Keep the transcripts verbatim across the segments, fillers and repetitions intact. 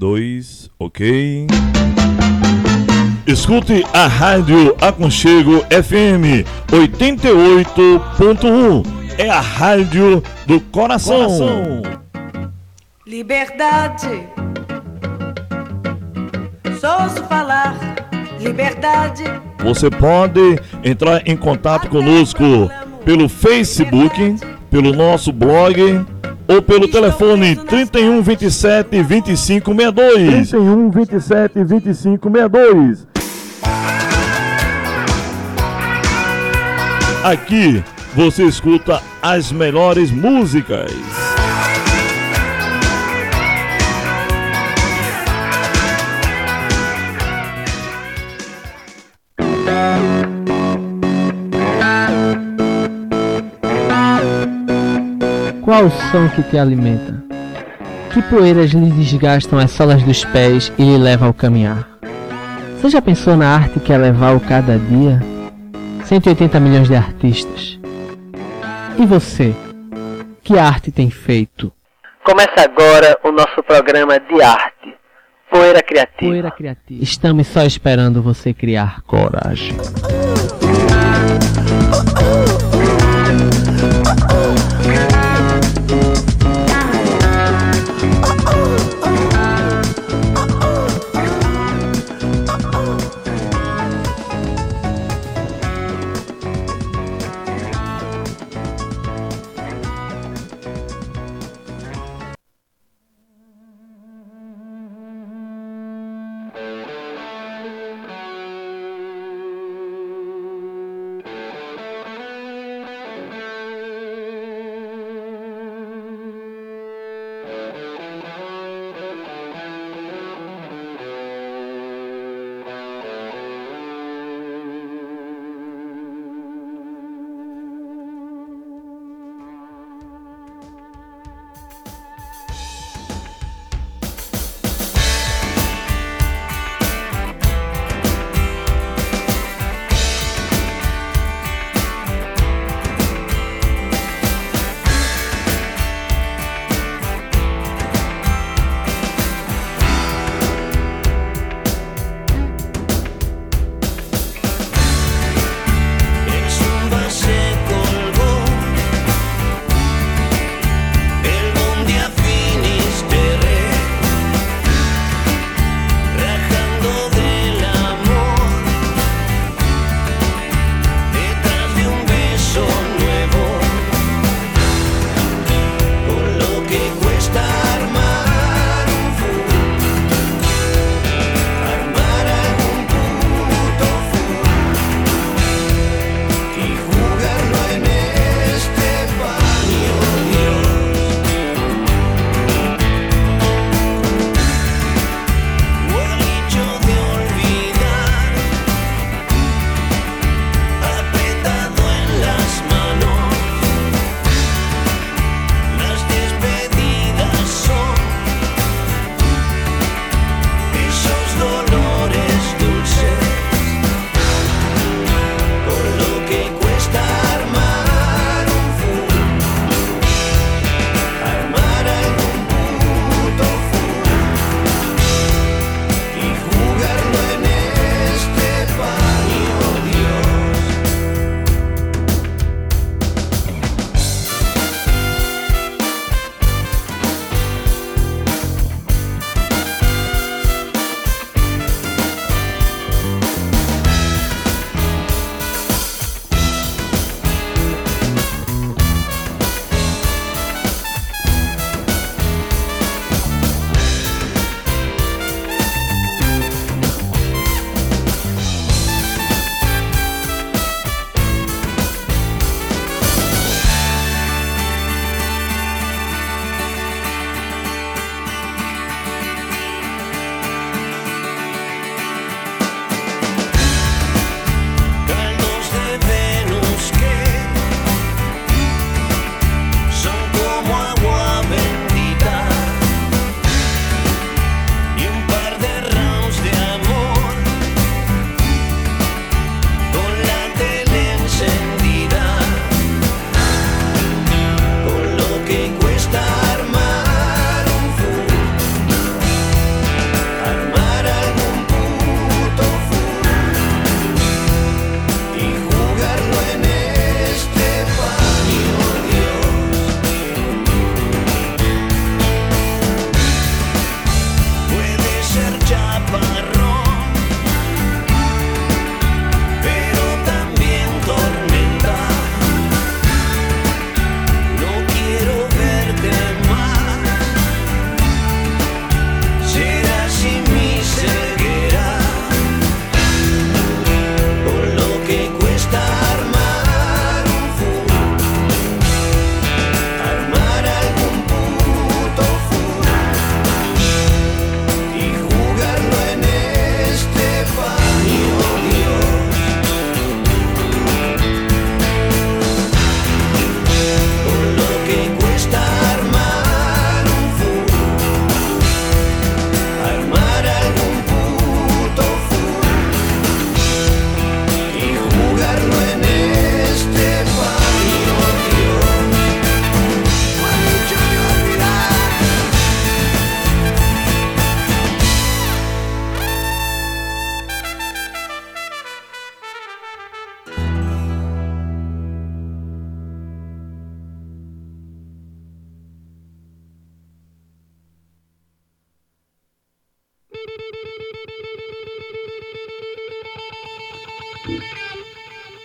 dois, ok. Escute a Rádio Aconchego F M oitenta e oito ponto um. É a rádio do coração. coração. Liberdade. Só ouço falar. Liberdade. Você pode entrar em contato conosco pelo Facebook, pelo nosso blog ou pelo telefone trinta e um, vinte e sete, vinte e cinco, sessenta e dois. trinta e um, vinte e sete, vinte e cinco, sessenta e dois. Aqui você escuta as melhores músicas. Qual o som que te alimenta? Que poeiras lhe desgastam as solas dos pés e lhe levam ao caminhar? Você já pensou na arte que é levar o cada dia? cento e oitenta milhões de artistas. E você? Que arte tem feito? Começa agora o nosso programa de arte. Poeira Criativa. Poeira Criativa. Estamos só esperando você criar coragem.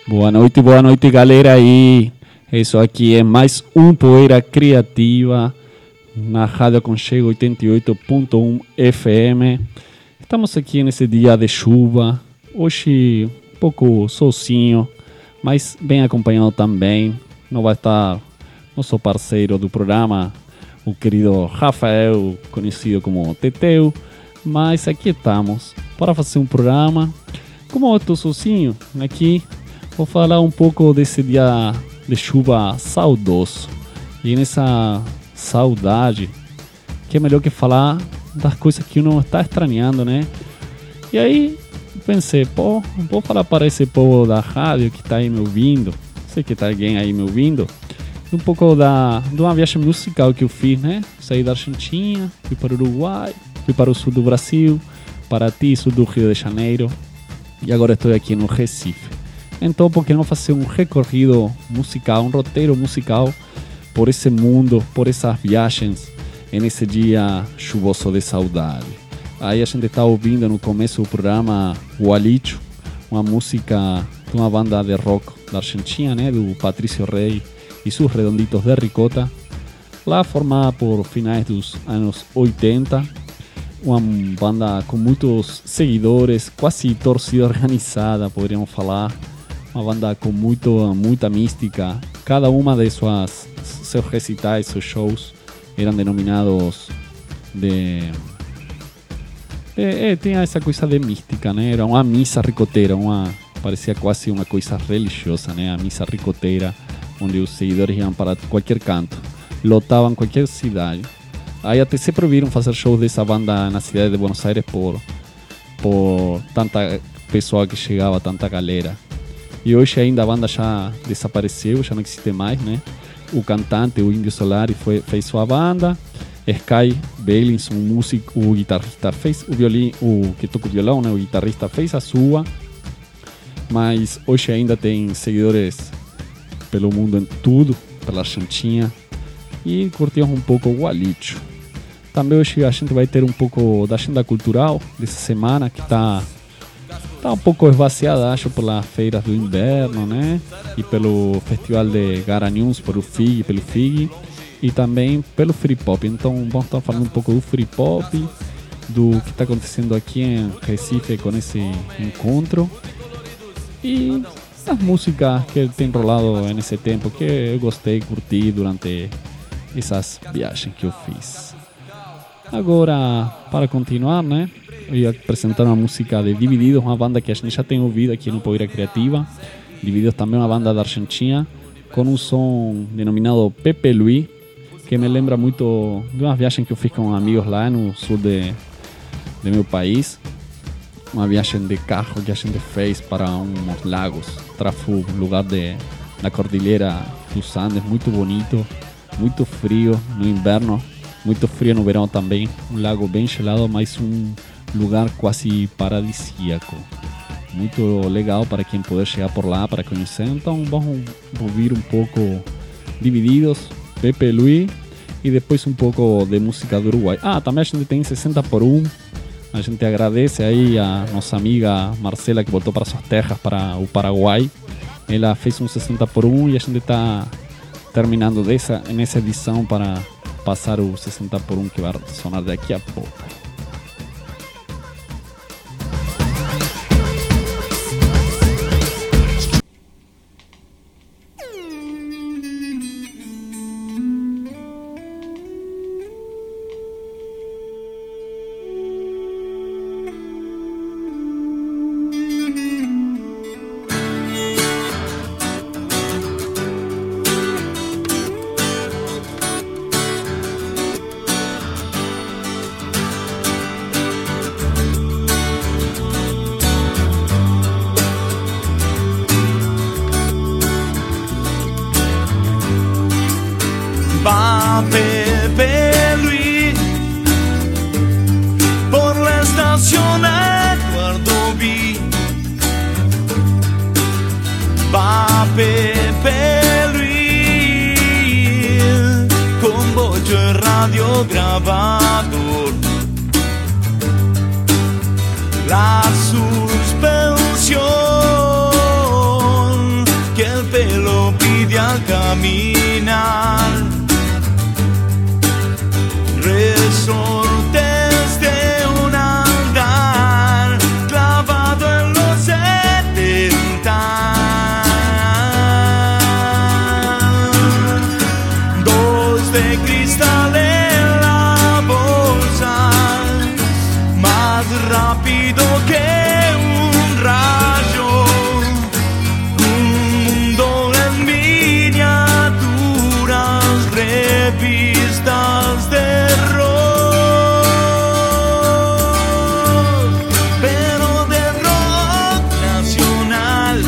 Boa noite, boa noite, galera aí. Isso aqui é mais um Poeira Criativa na Rádio Aconchego oitenta e oito ponto um F M. Estamos aqui nesse dia de chuva, hoje um pouco sozinho, mas bem acompanhado também. Não vai estar nosso parceiro do programa, o querido Rafael, conhecido como Teteu, mas aqui estamos para fazer um programa. Como eu estou sozinho aqui, vou falar um pouco desse dia de chuva saudoso. E nessa saudade, que é melhor que falar das coisas que uno está estranhando, né? E aí pensei, pô, vou falar para esse povo da rádio que está aí me ouvindo, sei que está alguém aí me ouvindo, um pouco da, de uma viagem musical que eu fiz, né? Saí da Argentina, fui para o Uruguai, fui para o sul do Brasil, Paraty, sul do Rio de Janeiro, e agora estou aqui no Recife. Então, por que não fazer um recorrido musical, um roteiro musical por esse mundo, por essas viagens, nesse dia chuvoso de saudade? Aí a gente está ouvindo no começo do programa Gualicho, uma música de uma banda de rock da Argentina, né, do Patricio Rey e seus Redonditos de Ricota, lá formada por finais dos anos oitenta, uma banda com muitos seguidores, quase torcida organizada, poderíamos falar, uma banda com muito, muita mística. Cada uma de suas seus recitais, seus shows, eram denominados de... de é, tinha essa coisa de mística, né? Era uma missa ricoteira, uma, parecia quase uma coisa religiosa, né? A missa ricoteira, onde os seguidores iam para qualquer canto, lotavam qualquer cidade. Aí até se proibiram fazer shows dessa banda na cidade de Buenos Aires por, por tanta pessoa que chegava, tanta galera. E hoje ainda a banda já desapareceu, já não existe mais, né? O cantante, o Índio Solari, foi, fez sua banda. Sky Bailinson, o músico, o guitarrista, fez o violino, o que toca o violão, né? O guitarrista fez a sua. Mas hoje ainda tem seguidores pelo mundo em tudo, pela Argentina. E curtimos um pouco o Gualicho. Também hoje a gente vai ter um pouco da agenda cultural dessa semana, que está tá um pouco esvaziada, acho, pelas feiras do inverno, né? E pelo festival de Garanhuns, pelo F I G, pelo F I G, e também pelo Free Pop. Então vamos estar falando um pouco do Free Pop, do que está acontecendo aqui em Recife com esse encontro, e as músicas que tem rolado nesse tempo, que eu gostei, curti durante essas viagens que eu fiz. Agora, para continuar, né, eu ia apresentar uma música de Divididos, uma banda que a gente já tem ouvido aqui no Poeira Criativa. Divididos também é uma banda da Argentina, com um som denominado Pepe Luis, que me lembra muito de uma viagem que eu fiz com amigos lá no sul de, de meu país. Uma viagem de carro que a gente fez para uns lagos, Trafú, um lugar de, na Cordilheira dos Andes, muito bonito, muito frio no inverno, muito frio no verão também, um lago bem gelado, mas um lugar quase paradisíaco, muito legal para quem puder chegar por lá para conhecer. Então vamos ouvir um pouco Divididos, Pepe Luis, e depois um pouco de música do Uruguai. Ah, também a gente tem sessenta por um, a gente agradece aí a nossa amiga Marcela, que voltou para suas terras, para o Paraguai. Ela fez um sessenta por um e a gente está terminando dessa, nessa edição para passar o sessenta por um que vai sonar daqui a pouco. Va Pepe Luis por la estación Eduardo B. Va Pepe Luis con bocho y radio grabador. La suspensión caminar, resortes de un andar clavado en los setenta, dos de cristal en la bolsa, más rápido que un rayo, un mundo en miniaturas, revistas de rock, pero de rock nacional.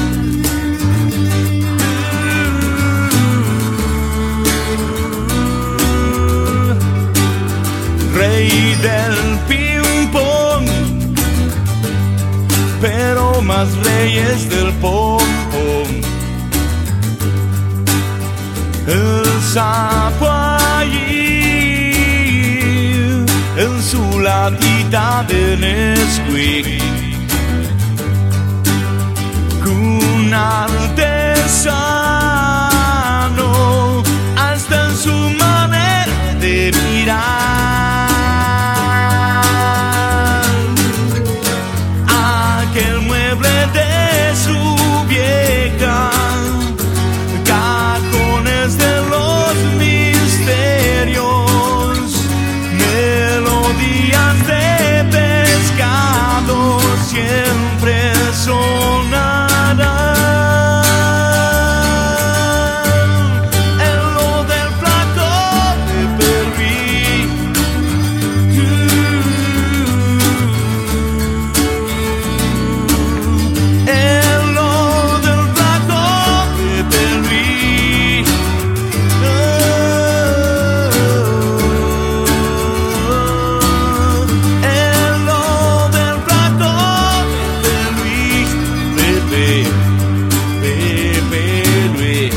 Rey del ping-pong, pero más reyes del pom-pom. El sapo allí en su latita de Nesquik, un artesano hasta en su manera de mirar. Aquel mueble de su vieja, cajones de los misterios, melodías de pescado siempre sonarán. En lo del flaco de Perry, en lo del flaco de Perry, en lo del flaco de Luis, Pepe, Pepe Luis.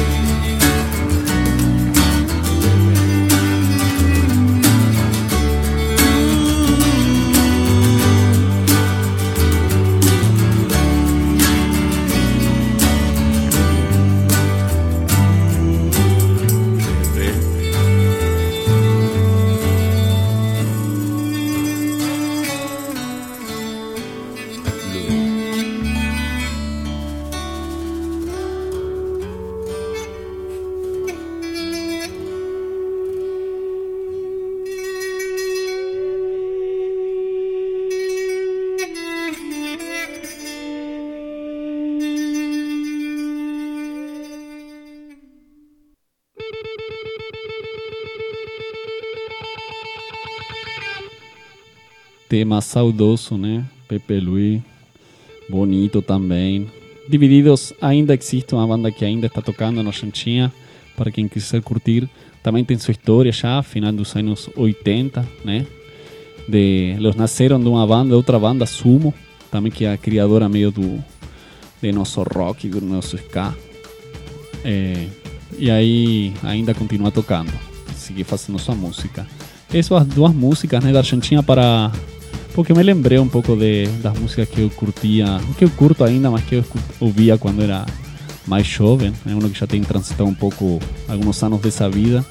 Tema saudoso, né? Pepe Luis, bonito também. Divididos, ainda existe uma banda que ainda está tocando na Argentina, para quem quiser curtir. Também tem sua história já, final dos anos oitenta, né? De, eles nasceram de uma banda, de outra banda, Sumo, também que é a criadora meio do de nosso rock, do nosso ska. É, e aí ainda continua tocando, seguir fazendo sua música. Essas duas músicas, né, da Argentina para... Porque me lembrei um pouco de, das músicas que eu curtia, que eu curto ainda, mas que eu ouvia quando era mais jovem. É um que já tem transitado um pouco, alguns anos dessa vida.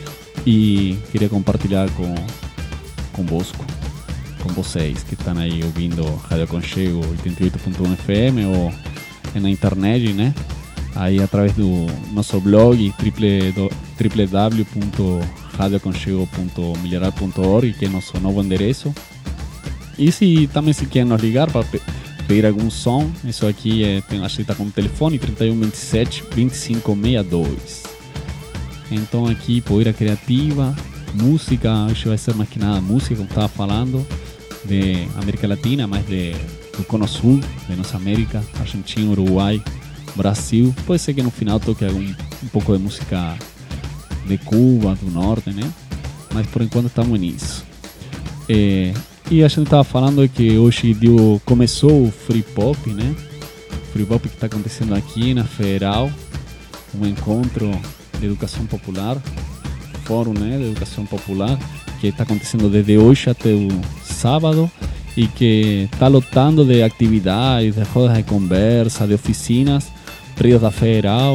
E queria compartilhar com, convosco, com vocês que estão aí ouvindo Rádio Aconchego oitenta e oito ponto um F M ou na internet, né? Aí através do nosso blog w w w ponto radio aconchego ponto milharal ponto org, que é nosso novo endereço. E se também se quer nos ligar para pe pedir algum som, isso aqui é, tem, acho que está com o telefone trinta e um, vinte e sete, vinte e cinco, sessenta e dois. Então aqui, Poeira Criativa, música, hoje vai ser mais que nada música, como estava falando, de América Latina, mais de, do Cono Sul, de nossa América, Argentina, Uruguai, Brasil. Pode ser que no final toque algum, um pouco de música de Cuba, do Norte, né? Mas por enquanto estamos nisso. É, e a gente estava falando que hoje deu, começou o Free Pop, né? Free Pop que está acontecendo aqui na Federal, um encontro de educação popular, fórum, né, de educação popular, que está acontecendo desde hoje até o sábado e que está lotando de atividades, de rodas de conversa, de oficinas, prédios da Federal,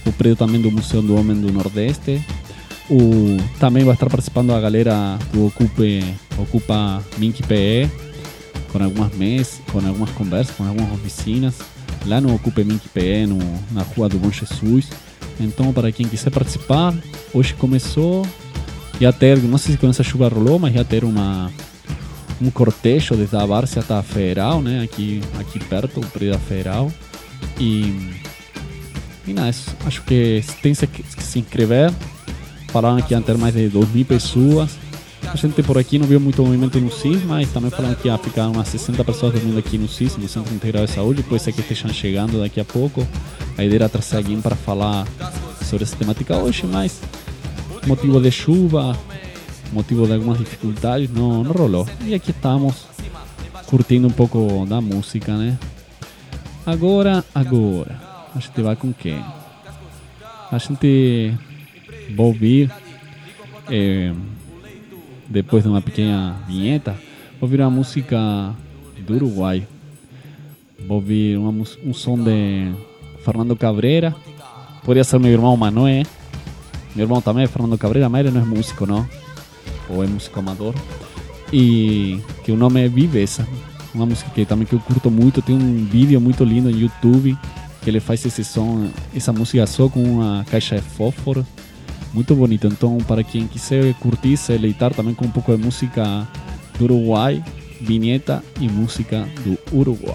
o prédio também do Museu do Homem do Nordeste. O, também vai estar participando a galera do Ocupe, Ocupa Mink P E, com algumas mesas, com algumas conversas, com algumas oficinas, lá no Ocupe Mink P E, no, na Rua do Bom Jesus. Então, para quem quiser participar, hoje começou, já ter, não sei se quando essa chuva rolou, mas já ter uma, um cortejo desde a Várzea até a Federal, né? aqui, aqui perto, o prédio da Federal. E, e nada, acho que tem que se inscrever. Falaram que iam ter mais de duas mil pessoas. A gente por aqui não viu muito movimento no C I S, mas também falaram que ia ficar umas sessenta pessoas dormindo aqui no C I S, no Centro Integrado de Saúde. Pode ser que estejam chegando daqui a pouco. A ideia era trazer alguém para falar sobre essa temática hoje, mas motivo de chuva, motivo de algumas dificuldades, não, não rolou. E aqui estamos curtindo um pouco da música, né? Agora, agora, a gente vai com quem? A gente vai ouvir, é, depois de uma pequena vinheta, vou ouvir uma música do Uruguai. Vou ouvir uma, um som de Fernando Cabrera. Poderia ser meu irmão, mas não é. Meu irmão também é Fernando Cabrera, mas ele não é músico, não. Ou é músico amador. E que o nome é Viveza. Uma música que também que eu curto muito. Tem um vídeo muito lindo no YouTube que ele faz esse som, essa música só com uma caixa de fósforo. Muito bonito. Então, para quem quiser curtir, se deleitar também com um pouco de música do Uruguai, vinheta e música do Uruguai.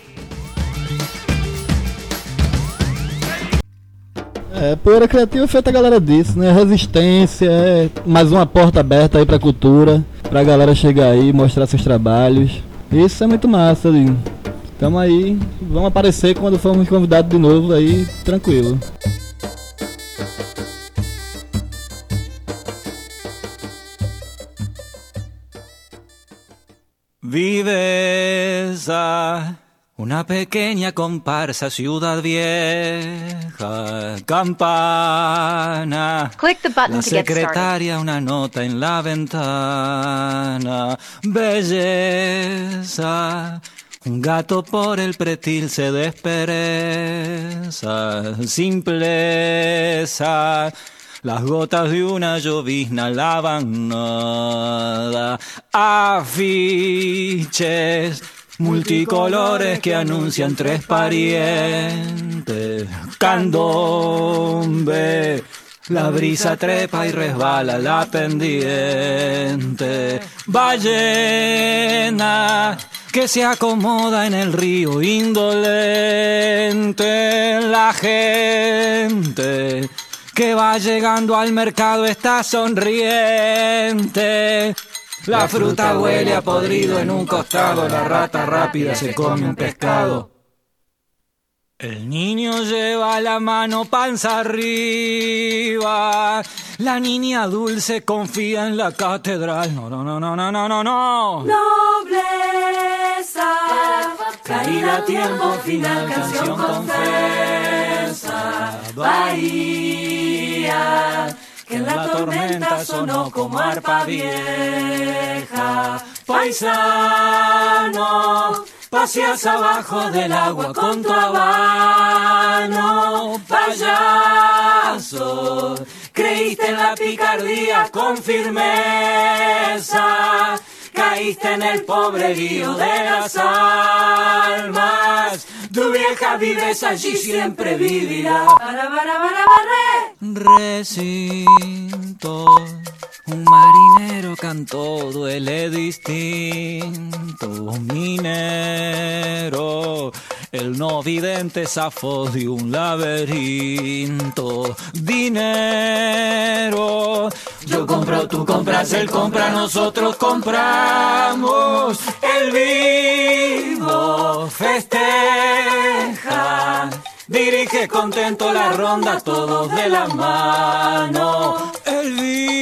É, Poeira Criativa é feita a galera disso, né? Resistência, é mais uma porta aberta aí pra cultura, pra galera chegar aí, mostrar seus trabalhos. Isso é muito massa, ali. Tamo aí, vamos aparecer quando formos convidados de novo aí, tranquilo. Viveza, una pequeña comparsa, ciudad vieja, campana. Click the button La to get started. secretaria, una nota en la ventana. Belleza, un gato por el pretil se despereza. Simpleza, las gotas de una llovizna lavan nada. Afiches multicolores que anuncian tres parientes. Candombe, la brisa trepa y resbala la pendiente. Ballena que se acomoda en el río indolente. La gente que va llegando al mercado está sonriente. La fruta huele a podrido en un costado, la rata rápida se come un pescado. El niño lleva la mano panza arriba, la niña dulce confía en la catedral. No, no, no, no, no, no, no, no. Nobleza, Caída a tiempo final, canción confesa. Bahía, que en la tormenta sonó como arpa vieja. Paisano, paseas abajo del agua con tu habano. Payaso, creíste en la picardía con firmeza. Caíste en el pobrerío de las almas. Tu vieja viveza allí siempre vivirá. para, para, para, para. Recinto, un marinero cantó, duele distinto. Minero, el no vidente zafó de un laberinto. Dinero, yo compro, tú compras, él compra, nosotros compramos. El vivo festeja, dirige contento la ronda, todos de la mano. El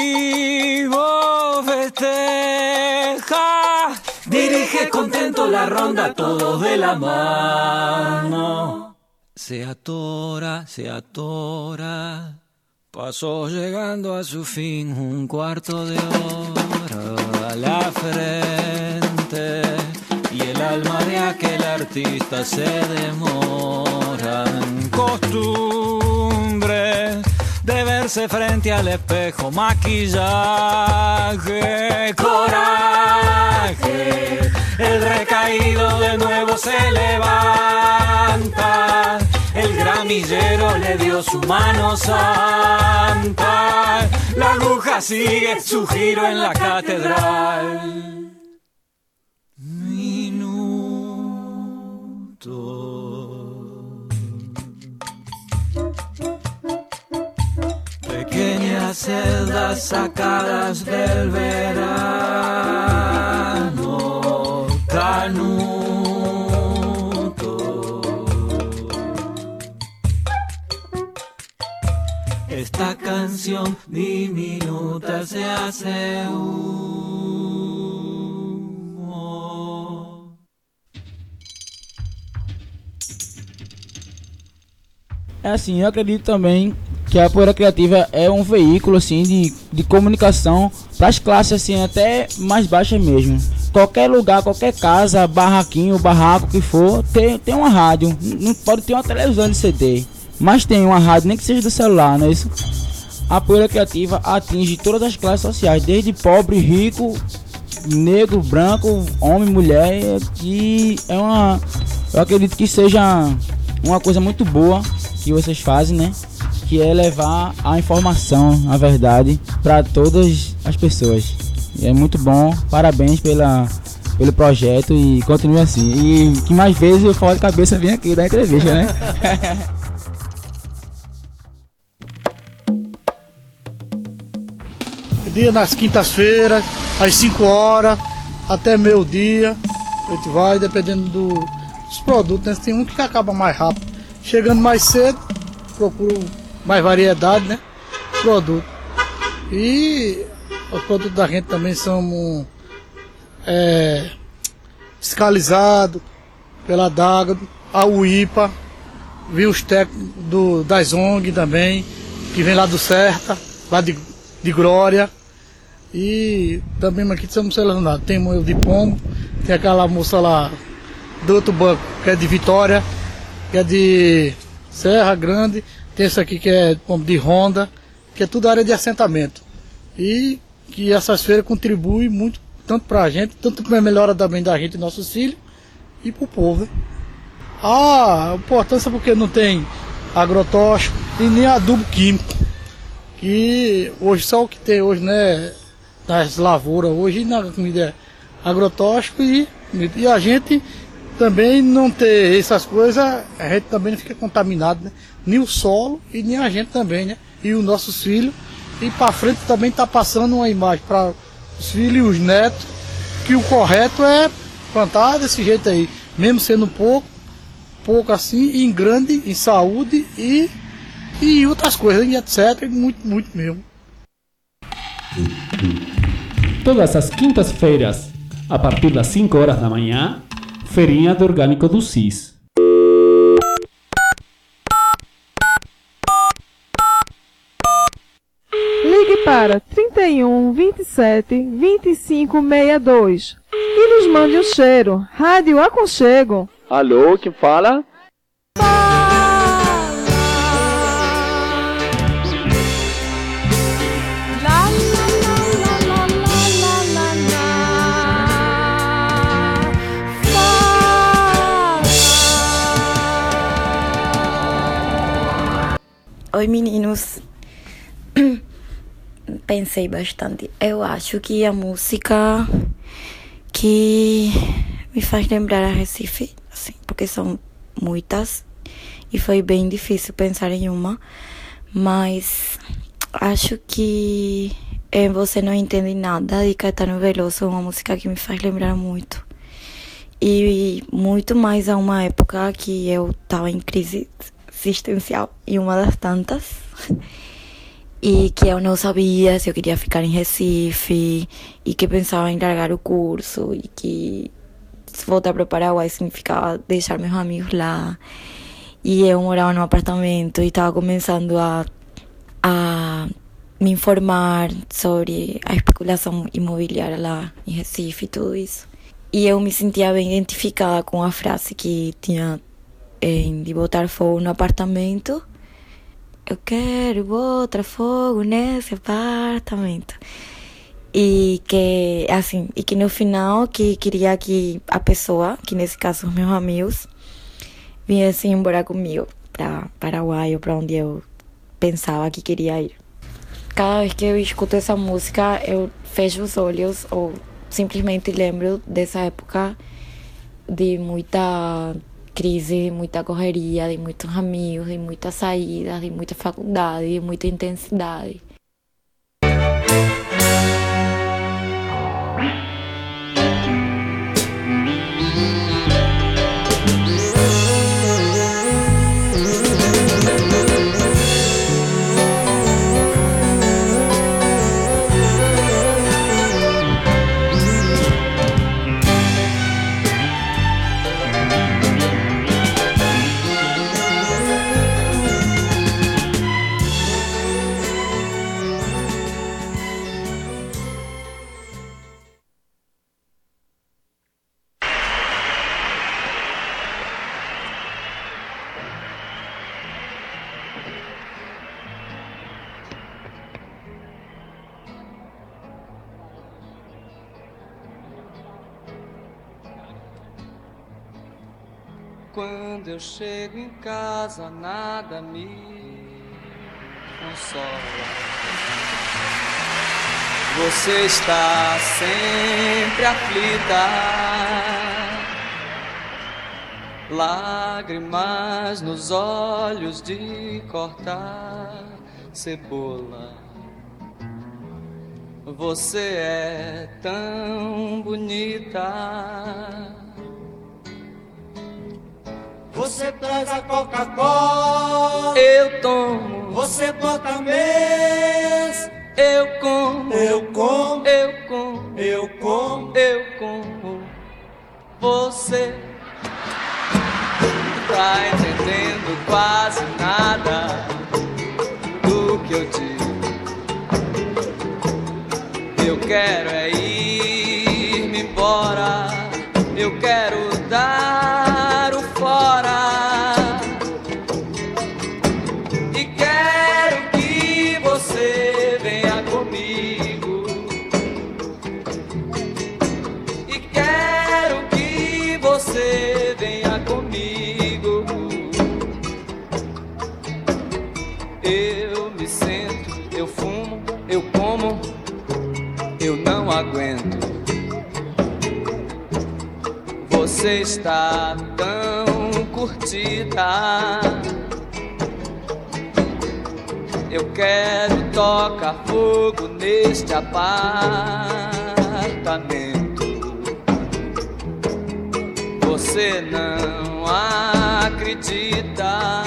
vivo festeja, dirige contento la ronda, todos de la mano. Se atora, se atora, pasó llegando a su fin un cuarto de hora a la frente. Y el alma de aquel artistas se demoran. Costumbre de verse frente al espejo, maquillaje, coraje. El recaído de nuevo se levanta. El gramillero le dio su mano santa. La aguja sigue su giro en la catedral. Pequeñas celdas sacadas del verano, canuto. Esta canción diminuta se hace humo. É assim, eu acredito também que a Poeira Criativa é um veículo assim de, de comunicação para as classes assim até mais baixas mesmo. Qualquer lugar, qualquer casa, barraquinho, barraco que for, tem, tem uma rádio. Não pode ter uma televisão de C D, mas tem uma rádio, nem que seja do celular, não é isso? A Poeira Criativa atinge todas as classes sociais, desde pobre, rico, negro, branco, homem, mulher, e é uma, eu acredito que seja uma coisa muito boa que vocês fazem, né? Que é levar a informação, a verdade, para todas as pessoas. E é muito bom, parabéns pela, pelo projeto e continue assim. E que mais vezes eu falo de cabeça vem aqui dar entrevista, né? Dia nas quintas-feiras, às cinco horas, até meio-dia. A gente vai, dependendo do, dos produtos, né? Tem um que acaba mais rápido. Chegando mais cedo, procuro mais variedade, né? Produto. E os produtos da gente também são é, fiscalizados pela Dágado, a U I P A, vi os técnicos do, das O N G também, que vem lá do Certa, lá de, de Glória. E também aqui somos selecionados. Tem o de Pombo, tem aquela moça lá do outro banco, que é de Vitória, que é de Serra Grande. Tem esse aqui que é de Honda, que é tudo área de assentamento. E que essas feiras contribuem muito, tanto para a gente, tanto para a melhora também da gente e nossos filhos, e para o povo. Né? A importância porque não tem agrotóxico e nem adubo químico. Que hoje só o que tem hoje, né, nas lavouras, hoje na comida é agrotóxico e, e a gente também não ter essas coisas, a gente também não fica contaminado, né? Nem o solo e nem a gente também, né? E os nossos filhos. E para frente também está passando uma imagem para os filhos e os netos, que o correto é plantar desse jeito aí, mesmo sendo pouco, pouco assim, e em grande, em saúde e, e outras coisas, e etcétera. Muito, muito mesmo. Todas as quintas-feiras, a partir das cinco horas da manhã, Feirinha do Orgânico do C I S. Ligue para trinta e um, vinte e sete, vinte e cinco, sessenta e dois e nos mande um cheiro. Rádio Aconchego. Alô, quem fala? Oi, meninos. Pensei bastante. Eu acho que a música que me faz lembrar a Recife, assim, porque são muitas e foi bem difícil pensar em uma, mas acho que é Você Não Entende Nada, de Caetano Veloso, uma música que me faz lembrar muito. E muito mais a uma época que eu estava em crise existencial, e uma das tantas, e que eu não sabia se eu queria ficar em Recife, e que pensava em largar o curso, e que voltar para o Paraguai significava deixar meus amigos lá, e eu morava num apartamento e estava começando a, a me informar sobre a especulação imobiliária lá em Recife e tudo isso. E eu me sentia bem identificada com a frase que tinha em, de botar fogo no apartamento. Eu quero botar fogo nesse apartamento. E que, assim, e que no final que queria que a pessoa, que nesse caso os meus amigos, viessem embora comigo para Paraguai ou para onde eu pensava que queria ir. Cada vez que eu escuto essa música, eu fecho os olhos ou simplesmente lembro dessa época de muita crise, de muita correria, de muitos amigos, de muitas saídas, de muita faculdade, de muita intensidade. Quando eu chego em casa, nada me consola. Você está sempre aflita, lágrimas nos olhos de cortar cebola. Você é tão bonita. Você traz a Coca-Cola, eu tomo. Você bota mês, eu como. Eu como, eu como, eu como, eu como. Você tá entendendo quase nada do que eu digo. Eu quero é ir-me embora. Eu quero dar o fora. E quero que você venha comigo. E quero que você venha comigo. Eu me sento, eu fumo, eu como, eu não aguento. Você está tão curtida. Eu quero tocar fogo neste apartamento. Você não acredita.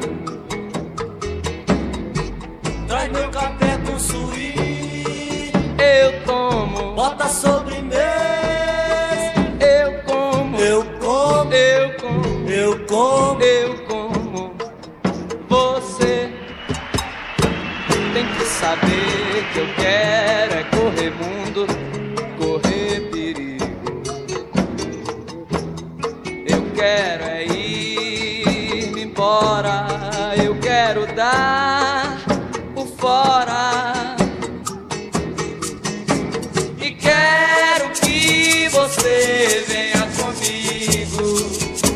traz meu café com suíte, eu tomo. Bota sobremesa, eu como. Eu como, eu como, eu como, eu como. Você tem que saber que eu quero é correr mundo, correr perigo. Eu quero é ir embora, eu quero dar o fora. E quero que você venha comigo.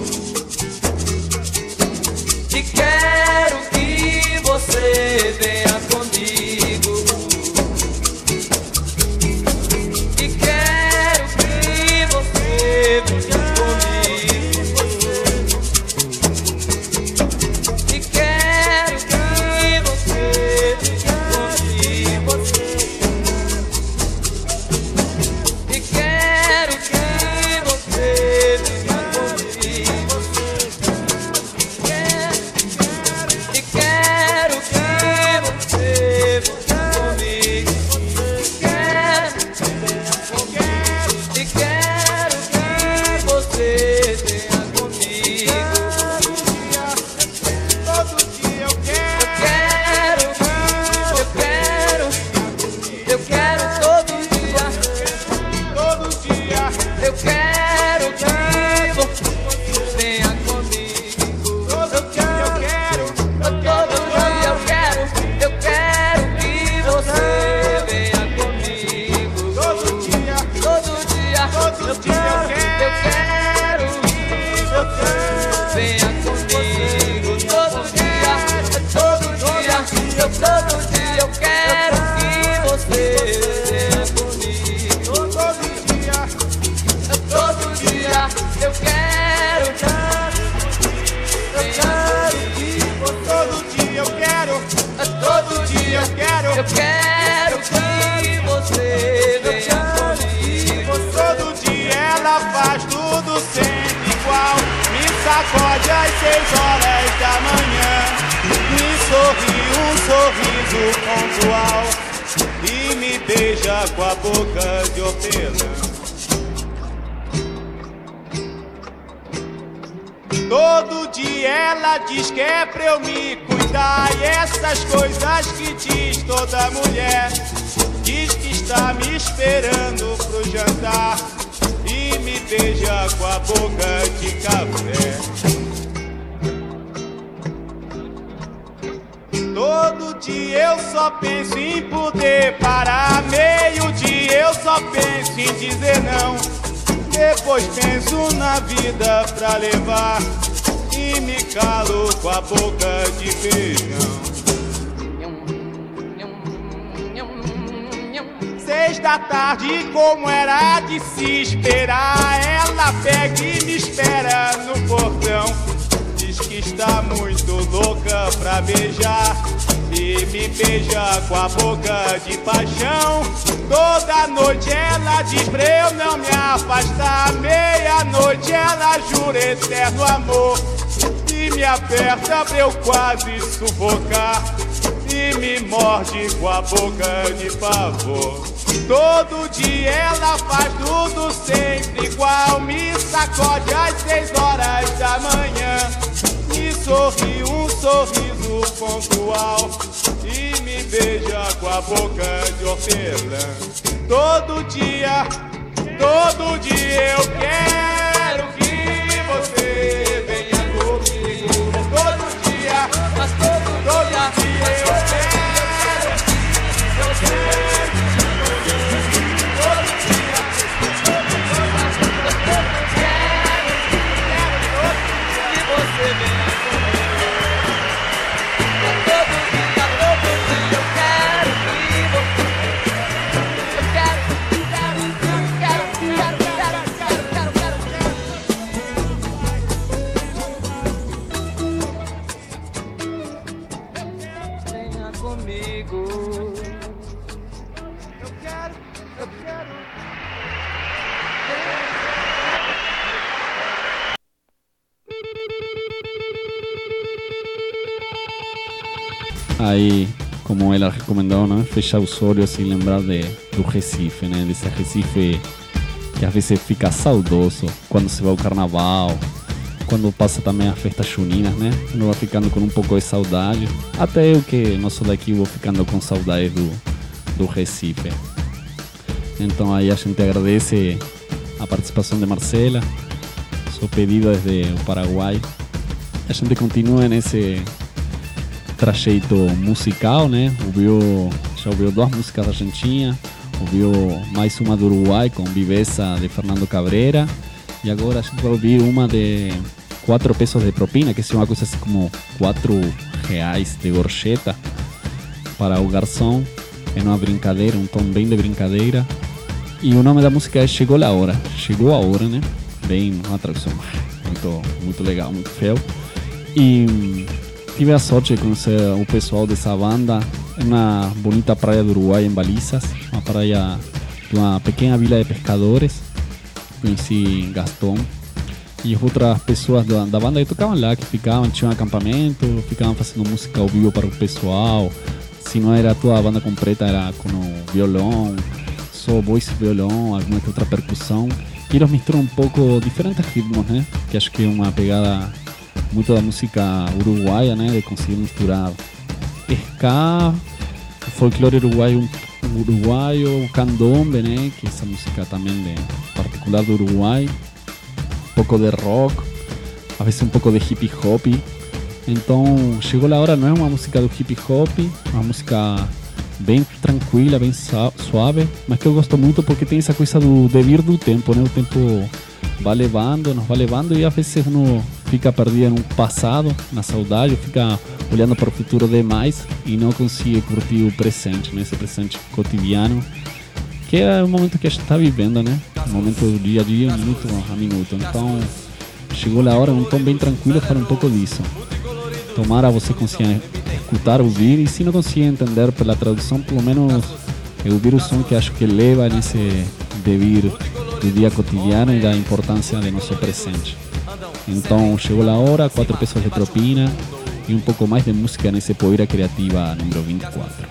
E quero que você venha comigo. eu quero, eu quero ir. Eu quero, venha comigo todo dia, todo dia, eu todo dia eu quero que você venha comigo. Todo dia, todo dia eu quero, eu quero ir. Todo dia eu quero, todo dia eu quero, eu quero que você venha comigo. Todo dia ela faz tudo sempre igual, me sacode às seis horas da manhã, me sorri um sorriso pontual e me beija com a boca de hortelã. Todo dia ela diz que é pra eu me cuidar, e essas coisas que diz toda mulher. Diz que está me esperando pro jantar e me beija com a boca de café. Todo dia eu só penso em poder parar, meio dia eu só penso em dizer não. Depois penso na vida pra levar e me calo com a boca de feijão. Seis da tarde, como era de se esperar, ela pega e me espera no portão. Diz que está muito louca pra beijar e me beija com a boca de paixão. Toda noite ela diz pra eu não me afastar, meia-noite ela jura eterno amor e me aperta pra eu quase sufocar e me morde com a boca de pavor. Todo dia ela faz tudo sempre igual, me sacode às seis horas da manhã, me sorri um sorriso pontual e me beija com a boca de hortelã. Todo dia, todo dia eu quero que você venha comigo. Todo dia, mas todo, todo dia eu quero, eu quero. Aí, como ela recomendou, né? Fechar os olhos e lembrar de, do Recife, né? Desse Recife que às vezes fica saudoso quando se vai ao carnaval, quando passa também as festas juninas, né? Uno vai ficando com um pouco de saudade. Até eu que não sou daqui vou ficando com saudade do, do Recife. Então aí a gente agradece a participação de Marcela, seu pedido desde o Paraguai. A gente continua nesse trajeto musical, né? Ouviu, já ouviu duas músicas argentinas, ouviu mais uma do Uruguai com Viveza de Fernando Cabrera, e agora a gente vai ouvir uma de quatro pesos de propina, que é uma coisa assim como quatro reais de gorjeta para o garçom. É uma brincadeira, um tom bem de brincadeira. E o nome da música é Chegou a Hora. Chegou a Hora, né? Bem, uma tradução muito, muito legal, muito feio. E tive a sorte de conhecer o pessoal dessa banda em uma bonita praia do Uruguai, em Balizas, uma praia de uma pequena vila de pescadores. Conheci Gastão e outras pessoas da, da banda que tocavam lá, que ficavam, tinham um acampamento, ficavam fazendo música ao vivo para o pessoal. Se não era toda a banda completa, era com o violão, só voz e violão, alguma que outra percussão. E eles misturam um pouco diferentes ritmos, né? Que acho que é uma pegada muito da música uruguaia, né? De conseguir misturar ska, folclore uruguaio, uruguaio, candombe, né? Que é essa música também de particular do Uruguai, um pouco de rock, a vezes um pouco de hip hop. Então Chegou a Hora não é uma música do hip hop, é uma música bem tranquila, bem suave, mas que eu gosto muito porque tem essa coisa do devir do tempo, né? O tempo vai levando, nos vai levando e às vezes uno fica perdido no passado, na saudade, fica olhando para o futuro demais e não consegue curtir o presente, né? Esse presente cotidiano, que é o momento que a gente está vivendo, né? O momento do dia a dia, minuto a minuto. Então, chegou a hora, um tom bem tranquilo, para um pouco disso. Tomara você consiga escutar, ouvir, e se não conseguir entender pela tradução, pelo menos ouvir o som que acho que leva nesse devir do dia cotidiano e da importância do nosso presente. Então, chegou a hora, quatro pesos de propina e um pouco mais de música nesse Poeira Criativa número vinte e quatro.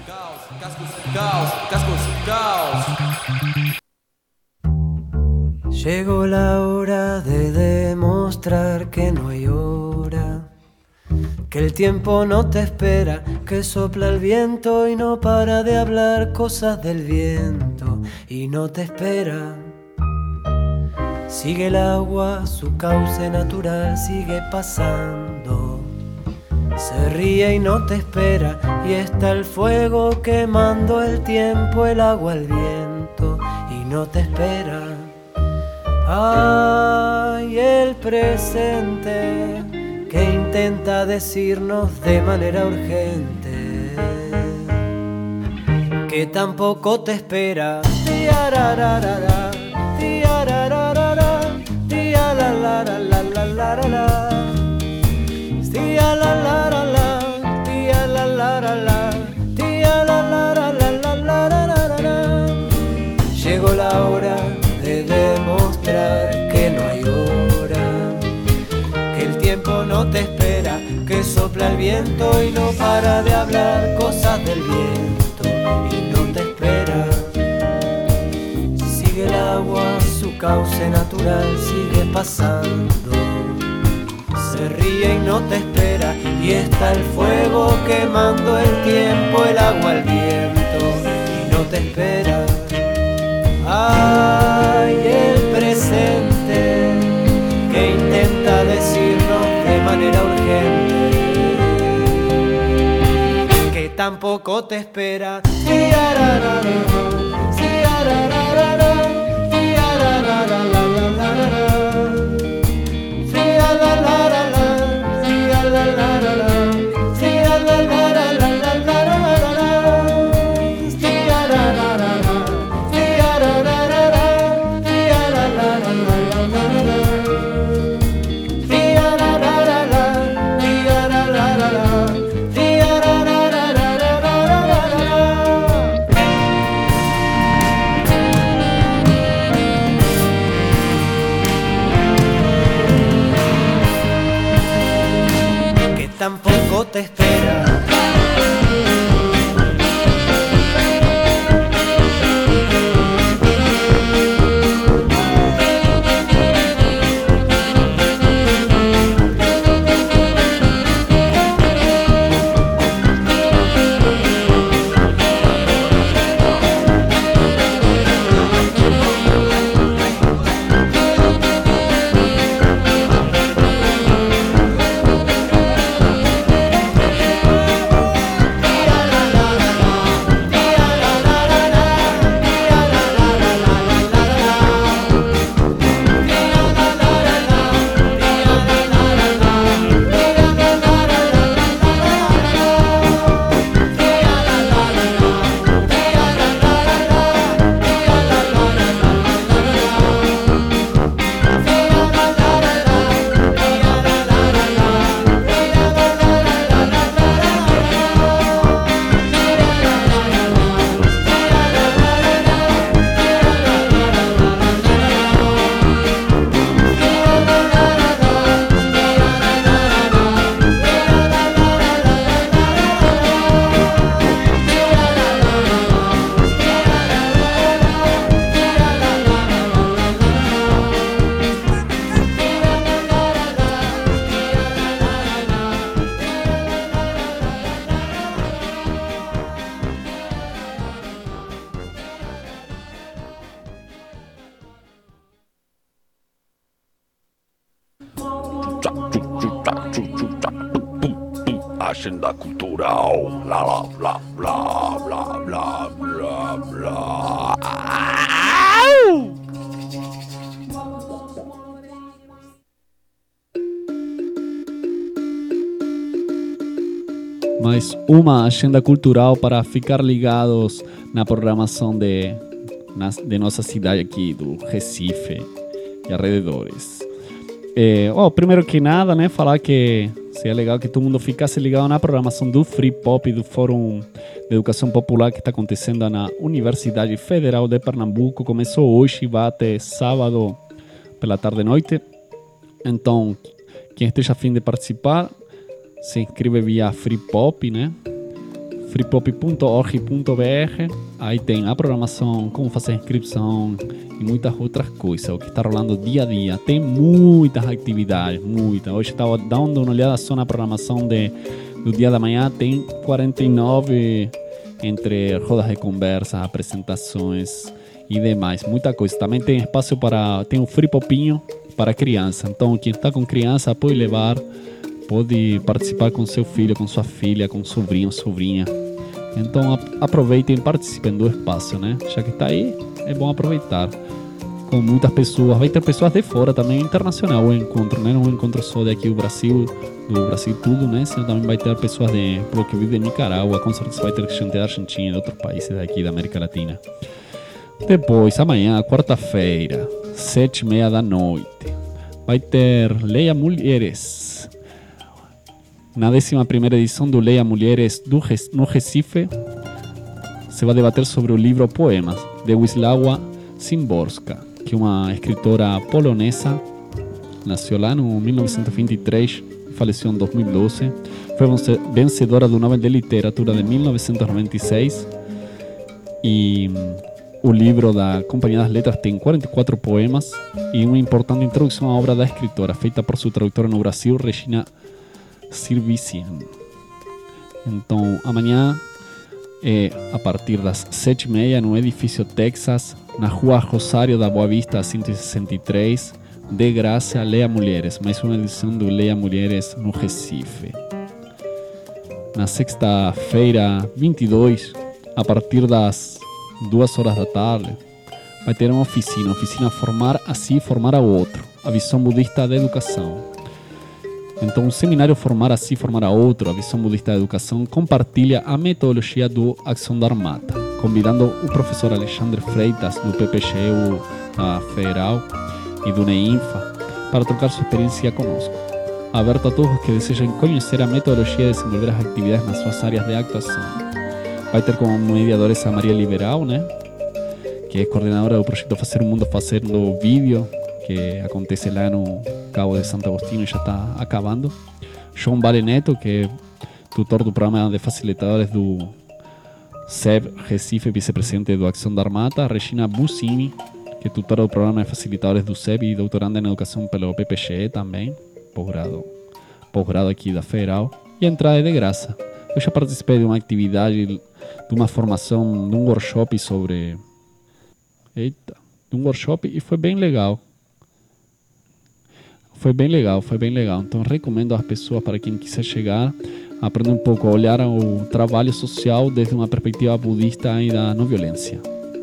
Llegó la hora de demostrar que no hay hora, que el tiempo no te espera, que sopla el viento y no para de hablar cosas del viento y no te espera. Sigue el agua, su cauce natural sigue pasando. Se ríe y no te espera, y está el fuego quemando el tiempo, el agua, el viento y no te espera. Ay, el presente que intenta decirnos de manera urgente que tampoco te espera. Tiarararara, tiarararara, tialalaralalarala, tialalarala, tialalarala, tialalaralalarala. Llegó la hora de demostrar que no hay hora, que el tiempo no te espera, que sopla el viento y no para de hablar cosas del viento y no te espera. Sigue el agua, su cauce natural sigue pasando. Se ríe y no te espera, y está el fuego quemando el tiempo, el agua, el viento y no te espera. Ay, el presente que intenta decirnos de manera urgente que tampoco te espera. Tiararara, tiararara, tiararara, agenda cultural. Blá, blá, blá, blá, blá, blá, blá, blá. Mais uma agenda cultural para ficar ligados na programação de, na, de nossa cidade aqui, do Recife e arredores. É, oh, primeiro que nada, né, falar que seria legal que todo mundo ficasse ligado na programação do Free Pop, do Fórum de Educação Popular que está acontecendo na Universidade Federal de Pernambuco. Começou hoje e vai até sábado pela tarde e noite. Então, quem esteja a fim de participar, se inscreve via Free Pop, né? free pop ponto org ponto b r. Aí tem a programação, como fazer inscrição e muitas outras coisas. O que está rolando dia a dia. Tem muitas atividades, muitas. Hoje estava dando uma olhada só na programação de, do dia da manhã. Tem quarenta e nove entre rodas de conversa, apresentações e demais. Muita coisa. Também tem espaço para... Tem um Free Popinho para criança. Então, quem está com criança pode levar... Pode participar com seu filho, com sua filha, com sobrinho, sobrinha. Então aproveitem e participem do espaço, né? Já que está aí, é bom aproveitar. Com muitas pessoas, vai ter pessoas de fora também, internacional o encontro, né? Não é um encontro só daqui do Brasil, do Brasil tudo, né? Senão também vai ter pessoas de, pelo que vive de Nicarágua, com certeza vai ter gente da Argentina e de outros países daqui da América Latina. Depois, amanhã, quarta-feira, sete e meia da noite, vai ter Leia Mulheres. Na décima primeira edição do Leia Mulheres do Re- no Recife, se vai debater sobre o livro Poemas, de Wisława Szymborska, que é uma escritora polonesa, nasceu lá no mil novecentos e vinte e três e faleceu em dois mil e doze. Foi vencedora do Nobel de Literatura de mil novecentos e noventa e seis. E o livro da Companhia das Letras tem quarenta e quatro poemas e uma importante introdução à obra da escritora, feita por sua tradutora no Brasil, Regina Sirvician. Então, amanhã, é, a partir das sete e meia, no Edifício Texas, na Rua Rosário da Boa Vista, cento e sessenta e três, de graça, Leia Mulheres, mais uma edição do Leia Mulheres no Recife. Na sexta-feira, vinte e dois, a partir das duas horas da tarde, vai ter uma oficina, oficina Formar Assim, Formar a Outro, a visão budista da educação. Então, o seminário Formar Assim, Formar a Outro, a visão budista da educação, compartilha a metodologia do Ação Dharmata, convidando o professor Alexandre Freitas, do P P G U da Federal e do NEINFA, para trocar sua experiência conosco. Aberto a todos que desejam conhecer a metodologia e desenvolver as atividades nas suas áreas de atuação. Vai ter como mediadores a Maria Liberal, né? Que é coordenadora do projeto Fazer o Mundo Fazendo Vídeo, que acontece lá no Cabo de Santo Agostinho e já está acabando. João Vale Neto, que é tutor do programa de facilitadores do S E B Recife, vice-presidente do Ação Dharmata. Regina Bucini, que é tutora do programa de facilitadores do S E B e doutoranda em educação pelo P P G E também, posgrado, posgrado aqui da Federal. E a entrada é de graça. Eu já participei de uma atividade, de uma formação, de um workshop sobre... Eita, de um workshop e foi bem legal. Foi bem legal, foi bem legal. Então recomendo às pessoas, para quem quiser chegar, aprender um pouco a olhar o trabalho social desde uma perspectiva budista e da não violência.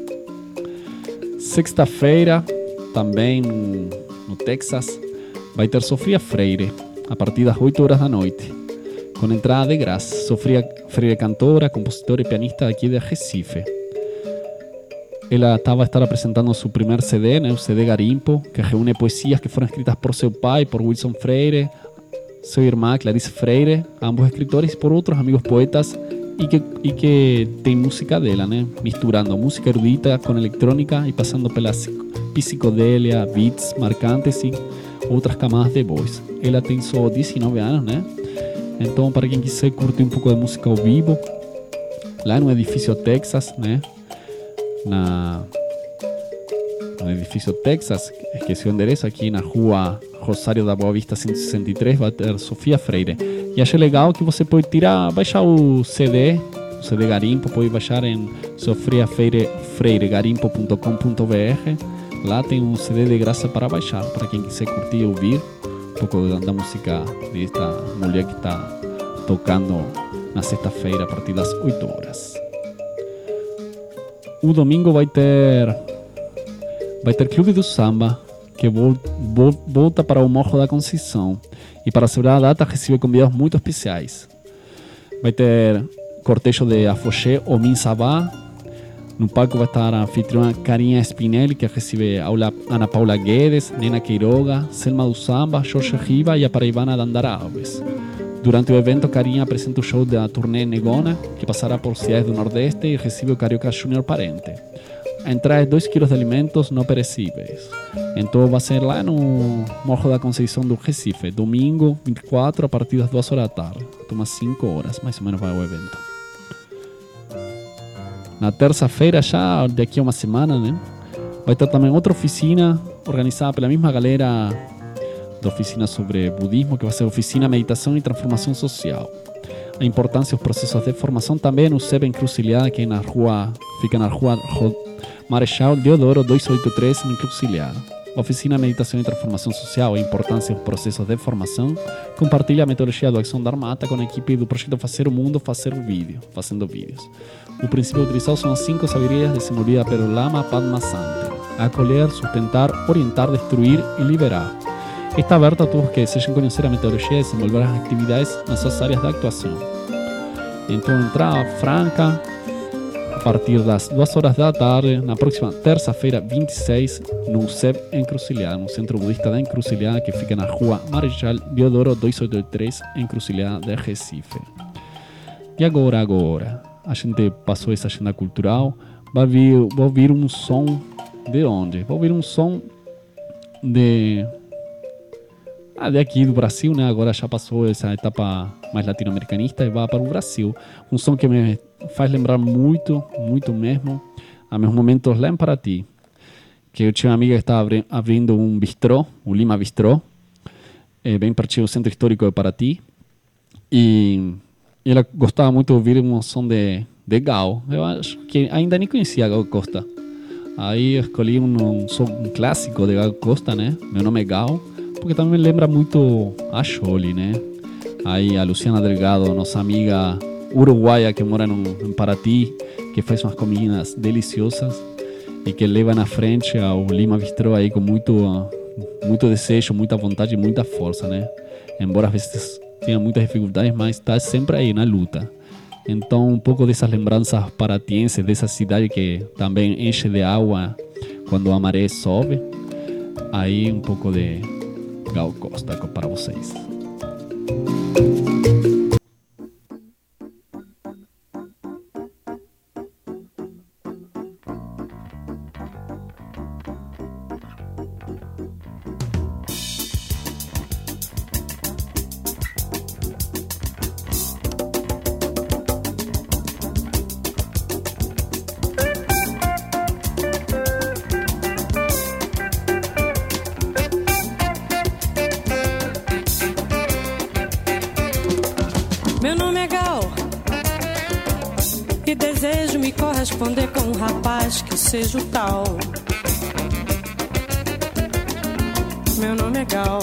Sexta-feira, também no Texas, vai ter Sofia Freire, a partir das oito horas da noite, com entrada de graça. Sofia Freire, cantora, compositora e pianista aqui de Recife. Ela estava a estar apresentando seu primeiro C D, né, o C D Garimpo, que reúne poesias que foram escritas por seu pai, por Wilson Freire, sua irmã Clarice Freire, ambos escritores, por outros amigos poetas, e que, e que tem música dela, né, misturando música erudita com eletrônica e passando pela psicodélia, beats marcantes e outras camadas de voz. Ela tem só dezenove anos, né? Então, para quem quiser curtir um pouco de música ao vivo, lá no Edifício Texas, né? Na, no Edifício Texas, esqueci o endereço, aqui na Rua Rosário da Boa Vista cento e sessenta e três, vai ter Sofia Freire. E achei legal que você pode tirar, baixar o C D, o C D Garimpo, pode baixar em sofia freire garimpo ponto com ponto b r. Lá tem um C D de graça para baixar, para quem quiser curtir e ouvir um pouco da, da música desta mulher que está tocando na sexta-feira a partir das oito horas. O domingo vai ter vai ter Clube do Samba, que vol, vol, volta para o Morro da Conceição. E para celebrar a data recebe convidados muito especiais. Vai ter cortejo de Afoxé ou Min Sabá. No palco vai estar a anfitriã Carinha Spinelli, que recebe aula Ana Paula Guedes, Nena Queiroga, Selma do Samba, Jorge Riva e a paraibana Dandara Alves. Durante o evento, Carinha apresenta o show da turnê Negona, que passará por cidades do Nordeste e recebe o Carioca Júnior Parente. A entrada é dois quilos de alimentos não perecíveis. Então vai ser lá no Morro da Conceição do Recife, domingo vinte e quatro, a partir das duas horas da tarde. Até umas cinco horas, mais ou menos, vai o evento. Na terça-feira, já daqui a uma semana, né, vai ter também outra oficina organizada pela mesma galera da oficina sobre budismo, que vai ser a oficina Meditação e Transformação Social. A importância dos processos de formação também no SEB Encruzilhada, que é na rua, fica na rua Marechal Deodoro duzentos e oitenta e três, em Encruzilhada. A oficina Meditação e Transformação Social, a importância dos processos de formação, compartilha a metodologia do Ação Dharmata com a equipe do projeto Fazer o Mundo, Fazer o Vídeo, fazendo vídeos. O princípio utilizado são as cinco saberias desenvolvidas pelo Lama Padmasambhava: acolher, sustentar, orientar, destruir e liberar. Está aberta a todos que desejam conhecer a metodologia e desenvolver as atividades nas suas áreas de atuação. Então, entrada franca a partir das duas horas da tarde, na próxima terça-feira, vinte e seis, no SEB Encruzilhada, no Centro Budista da Encruzilhada, que fica na rua Marechal Deodoro duzentos e oitenta e três, Encruzilhada de Recife. E agora, agora, a gente passou essa agenda cultural, vai vir, vai ouvir um som de onde? Vai ouvir um som de... Ah, de aqui do Brasil, né? Agora já passou essa etapa mais latino-americanista e vai para o Brasil. Um som que me faz lembrar muito, muito mesmo, a meus momentos lá em Paraty. Que eu tinha uma amiga que estava abri- abrindo um bistrô, o Lima Bistrô, é, bem pertinho do Centro Histórico de Paraty. E ela gostava muito de ouvir um som de, de Gal. Eu acho que ainda nem conhecia Gal Costa. Aí eu escolhi um, um som um clássico de Gal Costa, né? Meu nome é Gal. Porque também me lembra muito a Chole, né? Aí a Luciana Delgado, nossa amiga uruguaia que mora no, em Paraty, que faz umas comidas deliciosas e que leva na frente ao Lima Bistrô aí com muito, muito desejo, muita vontade e muita força, né? Embora às vezes tenha muitas dificuldades, mas está sempre aí na luta. Então, um pouco dessas lembranças paratienses, dessa cidade que também enche de água quando a maré sobe. Aí um pouco de Gal Costa para vocês. Meu nome é Gal e desejo me corresponder com um rapaz que seja o tal. Meu nome é Gal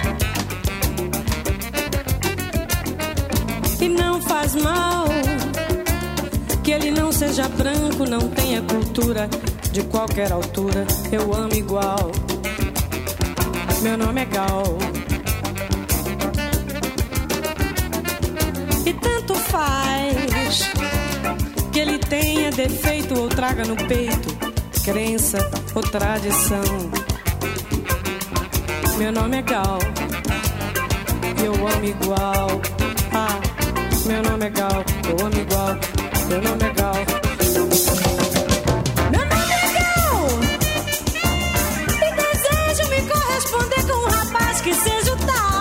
e não faz mal que ele não seja branco, não tenha cultura de qualquer altura. Eu amo igual. Meu nome é Gal. E tanto faz que ele tenha defeito ou traga no peito crença ou tradição. Meu nome é Gal e eu amo igual. Ah, meu nome é Gal, eu amo igual. Meu nome é Gal. Meu nome é Gal e desejo me corresponder com um rapaz que seja o tal.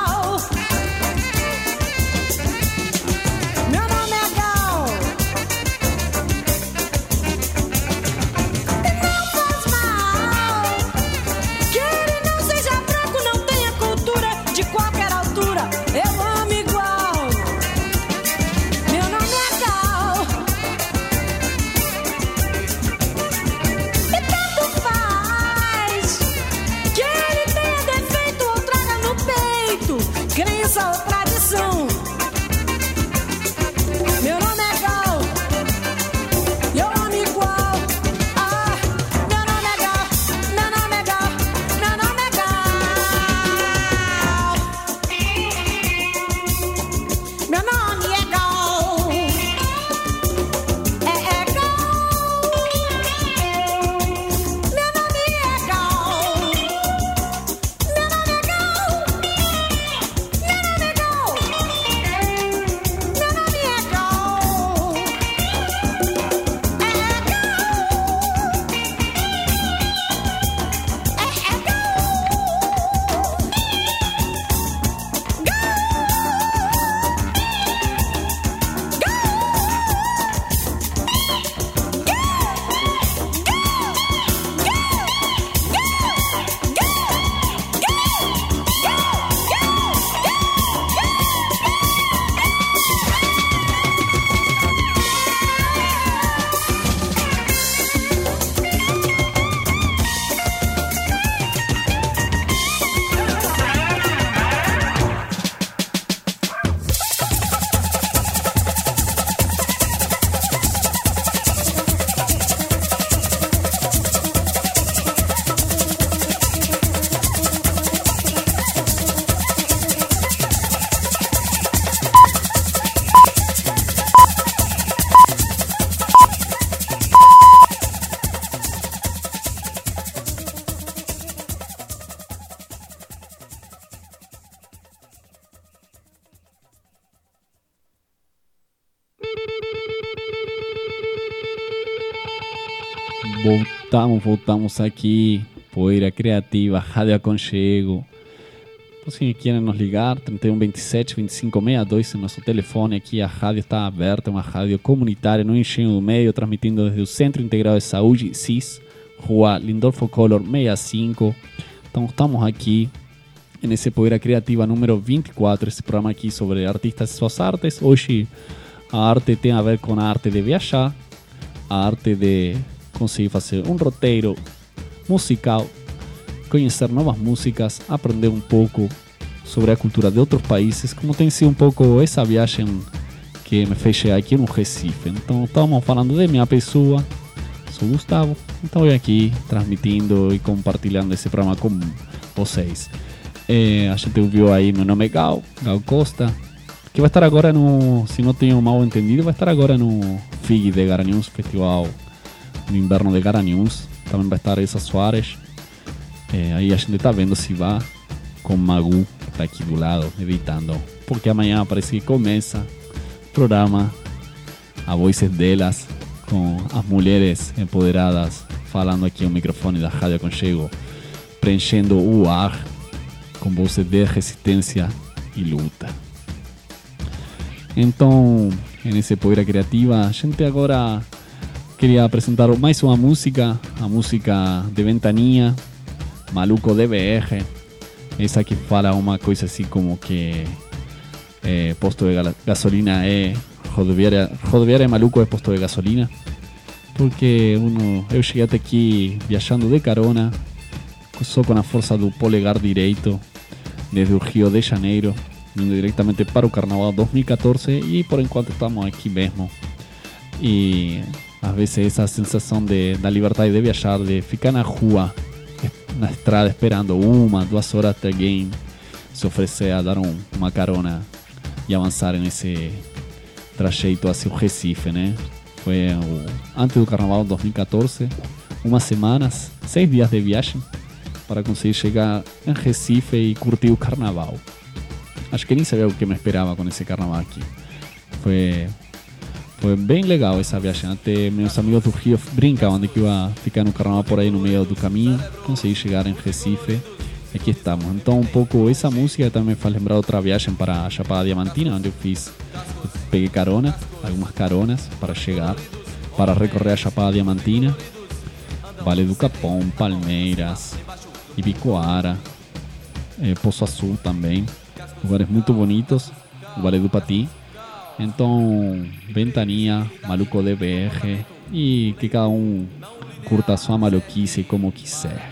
Voltamos, voltamos aqui. Poeira Criativa, Rádio Aconchego. Por si quieren nos ligar, trinta e um, vinte e sete, vinte e cinco, sessenta e dois, é nosso telefone aqui. A rádio está aberta, é uma rádio comunitária no Engenho do Meio, transmitindo desde o Centro Integrado de Saúde, C I S, Rua Lindolfo Collor sessenta e cinco. Então estamos aqui nesse Poeira Criativa número vinte e quatro, esse programa aqui sobre artistas e suas artes. Hoje a arte tem a ver com a arte de viajar, a arte de conseguir fazer um roteiro musical, conhecer novas músicas, aprender um pouco sobre a cultura de outros países, como tem sido um pouco essa viagem que me fez chegar aqui no Recife. Então estamos falando de minha pessoa, sou Gustavo, então eu aqui transmitindo e compartilhando esse programa com vocês. É, a gente ouviu aí, meu nome é Gal, Gal Costa, que vai estar agora no, se não tenho mal entendido, vai estar agora no F I G de Garanhuns, Festival no Inverno de Garanhuns. Também vai estar Elsa Soares. É, aí a gente tá vendo se vai com Magu, que tá aqui do lado, editando. Porque amanhã parece que começa o programa, a Voices delas, com as mulheres empoderadas, falando aqui no microfone da Rádio Aconchego, preenchendo o ar com vozes de resistência e luta. Então, nesse Poeira Criativa, a gente agora queria apresentar mais uma música, a música de Ventaninha, Maluco D B R, essa que fala uma coisa assim como que é, posto de gasolina é rodoviária, rodoviária é maluco é posto de gasolina, porque uno, eu cheguei até aqui viajando de carona, só com a força do polegar direito, desde o Rio de Janeiro, indo diretamente para o Carnaval dois mil e catorze, e por enquanto estamos aqui mesmo. E às vezes essa sensação de, da liberdade de viajar, de ficar na rua, na estrada, esperando uma, duas horas até alguém se oferecer a dar um, uma carona e avançar nesse trajeto hacia o Recife, né? Foi o, antes do Carnaval dois mil e catorze, umas semanas, seis dias de viagem para conseguir chegar em Recife e curtir o Carnaval. Acho que nem sabia o que me esperava com esse Carnaval aqui. Foi... Foi bem legal essa viagem, até meus amigos do Rio brincavam de que ia ficar no carnaval por aí no meio do caminho, consegui chegar em Recife, aqui estamos. Então um pouco essa música também faz lembrar outra viagem para a Chapada Diamantina, onde eu fiz, eu peguei carona, algumas caronas para chegar, para recorrer a Chapada Diamantina, Vale do Capão, Palmeiras, Ibicoara, eh, Poço Azul também, lugares muito bonitos, Vale do Pati. Então, Ventaninha, Maluco D B R, e que cada um curta a sua maluquice como quiser.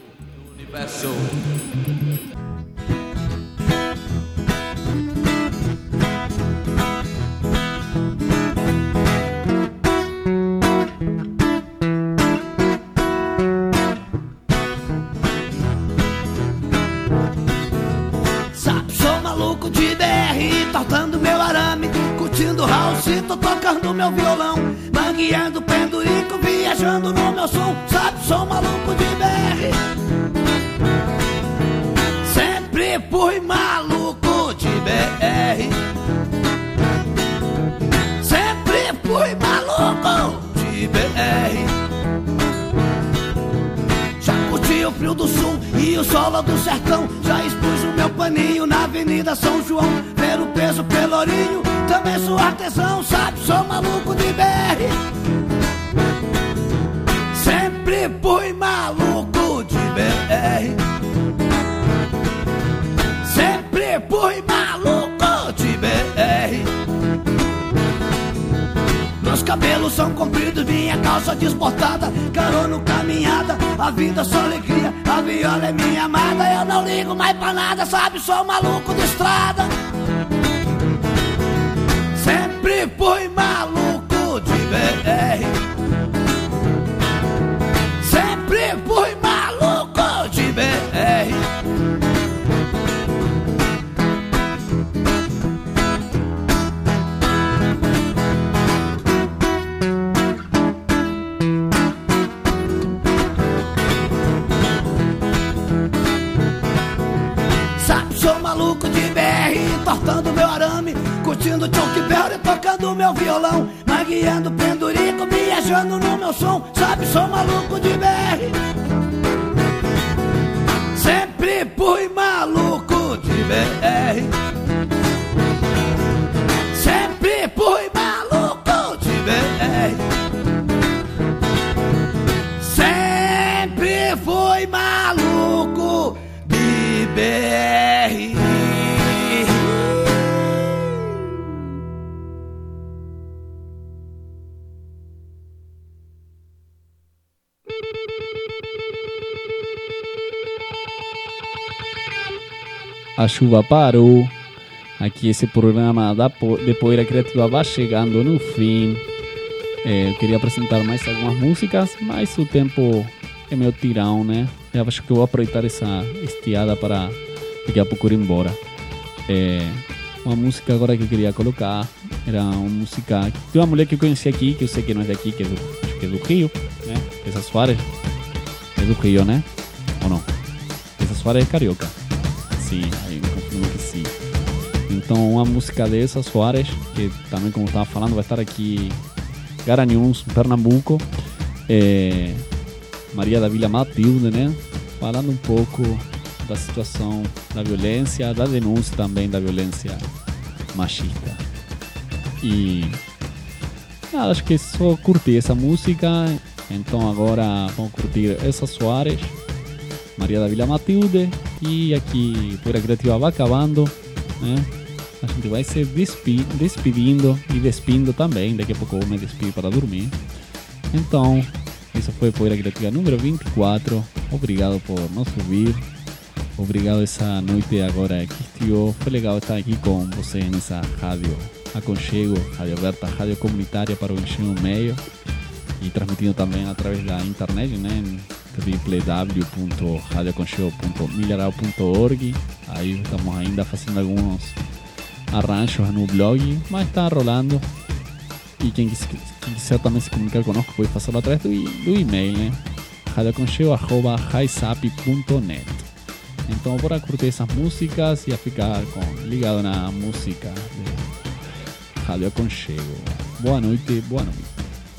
Sabe, sou maluco de B R, tortando meu arame, curtindo Raulzito, tocando meu violão, mangueando pendurico, viajando no meu som. Sabe, sou maluco de B R, sempre fui maluco de B R, sempre fui maluco de B R. Já curti o frio do sul e o solo do sertão, já expus o meu paninho na Avenida São João, ver o peso pelourinho, também sou artesão. Sabe, sou maluco de B R, sempre fui maluco de B R, sempre fui maluco de B R. Meus cabelos são compridos, minha calça desbotada, carona caminhada, a vida só alegria, a viola é minha amada, eu não ligo mais pra nada. Sabe, sou maluco de estrada, sempre fui maluco de B R, sempre fui maluco de B R. Sabe, sou maluco de B R, tortando meu arame, curtindo Chuck Berry, tocando meu violão, mangueando pendurico, viajando no meu som. Sabe, sou maluco de B R. Sempre fui maluco de B R. Sempre fui maluco de B R. Sempre fui maluco de B R. A chuva parou. Aqui esse programa da po de Poeira Criativa vai chegando no fim. É, eu queria apresentar mais algumas músicas, mas o tempo é meio tirão, né? Eu acho que eu vou aproveitar essa estiada para daqui a pouco ir embora. É, uma música agora que eu queria colocar era uma música de uma mulher que eu conheci aqui, que eu sei que não é daqui, que é do, acho que é do Rio, né? Essa Soares é do Rio, né? Ou não? Essa Soares é carioca. Sim, aí me confundo que sim. Então uma música dessa Soares, que também, como eu estava falando, vai estar aqui Garanhuns, Pernambuco. É, Maria da Vila Matilde, né? Falando um pouco da situação da violência, da denúncia também da violência machista. E ah, acho que é só curtir essa música. Então agora vamos curtir essa Soares, Maria da Vila Matilde. E aqui Poeira Criativa vai acabando, né? A gente vai se despi despedindo e despindo também. Daqui a pouco eu vou me despedir para dormir. Então, isso foi Poeira Criativa número vinte e quatro. Obrigado por nos ouvir. Obrigado essa noite agora que estive. Foi legal estar aqui com você nessa rádio Aconchego, rádio aberta, rádio comunitária para o ensino meio. E transmitindo também através da internet, né? w w w ponto radio aconchego ponto milharal ponto org. Aí estamos ainda fazendo alguns arranjos no blog, mas está rolando. E quem quiser, quem quiser também se comunicar conosco pode fazê-lo através do, do e-mail, né? radio aconchego arroba raisap ponto net. Então bora curtir essas músicas e a ficar com, ligado na música de Rádio Aconchego. Boa noite, boa noite.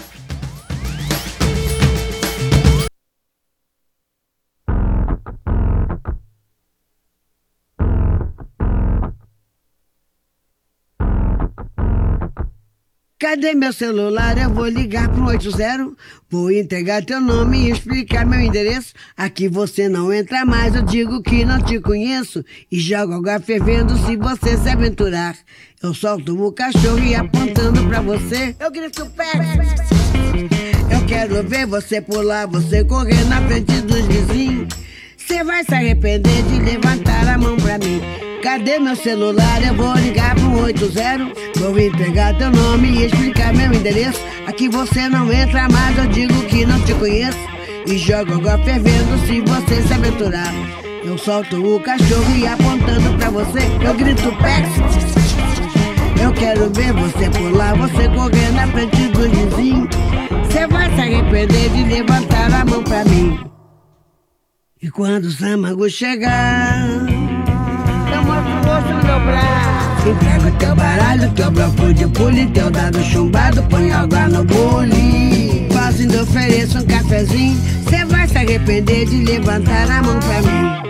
Cadê meu celular? Eu vou ligar pro oito zero. Vou entregar teu nome e explicar meu endereço. Aqui você não entra mais, eu digo que não te conheço. E jogo água fervendo se você se aventurar. Eu solto o cachorro e apontando pra você eu grito perto. Eu quero ver você pular, você correr na frente dos vizinhos. Você vai se arrepender de levantar a mão pra mim. Cadê meu celular? Eu vou ligar pro oito zero. Vou entregar teu nome e explicar meu endereço. Aqui você não entra mais, eu digo que não te conheço. E jogo água fervendo se você se aventurar. Eu solto o cachorro e apontando pra você eu grito Pex. Eu quero ver você pular, você correr na frente do vizinho. Você vai se arrepender de levantar a mão pra mim. E quando o Samago chegar, eu mostro o rosto no meu braço. Entrego teu baralho, teu bloco de pule, teu dado chumbado, põe água no bule. Quase ainda ofereço um cafezinho. Cê vai se arrepender de levantar a mão pra mim.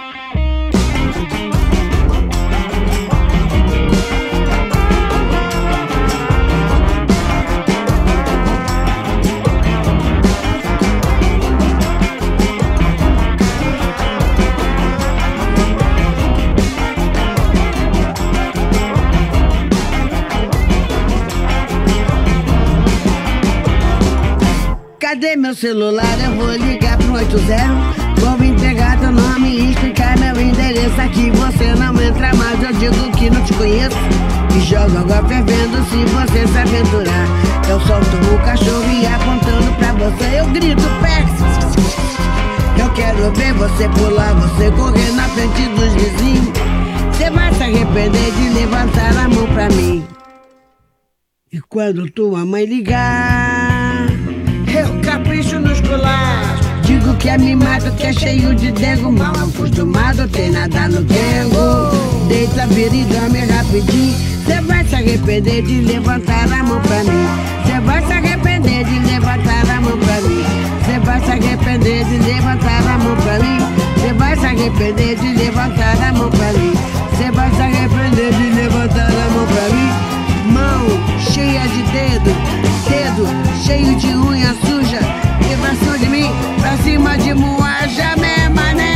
Cadê meu celular? Eu vou ligar pro oito zero. Vou entregar teu nome e explicar meu endereço. Aqui você não entra mais, eu digo que não te conheço. E jogo água fervendo se você se aventurar. Eu solto o cachorro e apontando pra você eu grito Pex. Eu quero ver você pular, você correr na frente dos vizinhos. Você vai se arrepender de levantar a mão pra mim. E quando tua mãe ligar, eu capricho nos colachos. Digo que é mimado, que é cheio de dengo. Mal acostumado, tem nada no dengo. Deita, vira e dorme rapidinho. Cê vai se arrepender de levantar a mão pra mim. Cê de levantar a mão pra mim. Você vai se arrepender de levantar a mão pra mim. Você vai se arrepender de levantar a mão pra mim. Você vai se arrepender de levantar a mão pra mim. Mão cheia de dedo, dedo cheio de unha suja. Que passou de mim pra cima de moaja, meu mané.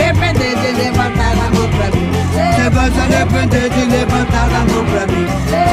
Você vai se arrepender de levantar a mão pra mim. Você